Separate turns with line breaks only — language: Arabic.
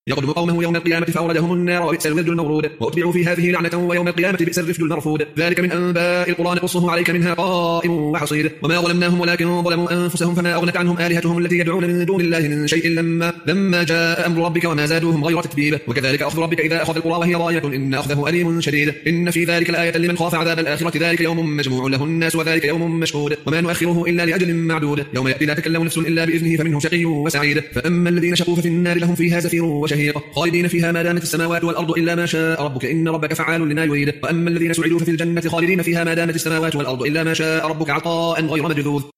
يقدم قومه يوم القيامة فأوردهم النار وبئس الورد المورود وأتبعوا في هذه لعنة ويوم القيامة بئس الرفد المرفود ذلك من أنباء القرى نقصه عليك منها قائم وحصيد وما ظلمناهم ولكن ظلموا أنفسهم فما أغنت عنهم آلهتهم التي يدعون من دون الله من شيء لما جاء أمر ربك وما زادوهم غير تتبيب وكذلك أخذ ربك إذا أخذ القرى وهي ظالمة إن أخذه أليم شديد إن في ذلك لآية لمن خاف عذاب الآخرة ذلك يوم مجموع له الناس وذلك يوم مشهود وما نؤخره إلا لأجل معدود يوم يأتي لا تكلم نفس إلا بإذنه فمنهم شقي وسعيد فأما الذين شقوا ففي النار لهم فيها زفير وشهيق خالدين فيها ما دامت السماوات والأرض إلا ما شاء ربك إن ربك فعال لما يريد وأما الذين سعدوا ففي الجنة خالدين فيها ما دامت السماوات والأرض إلا ما شاء ربك عطاء غير مجذوذ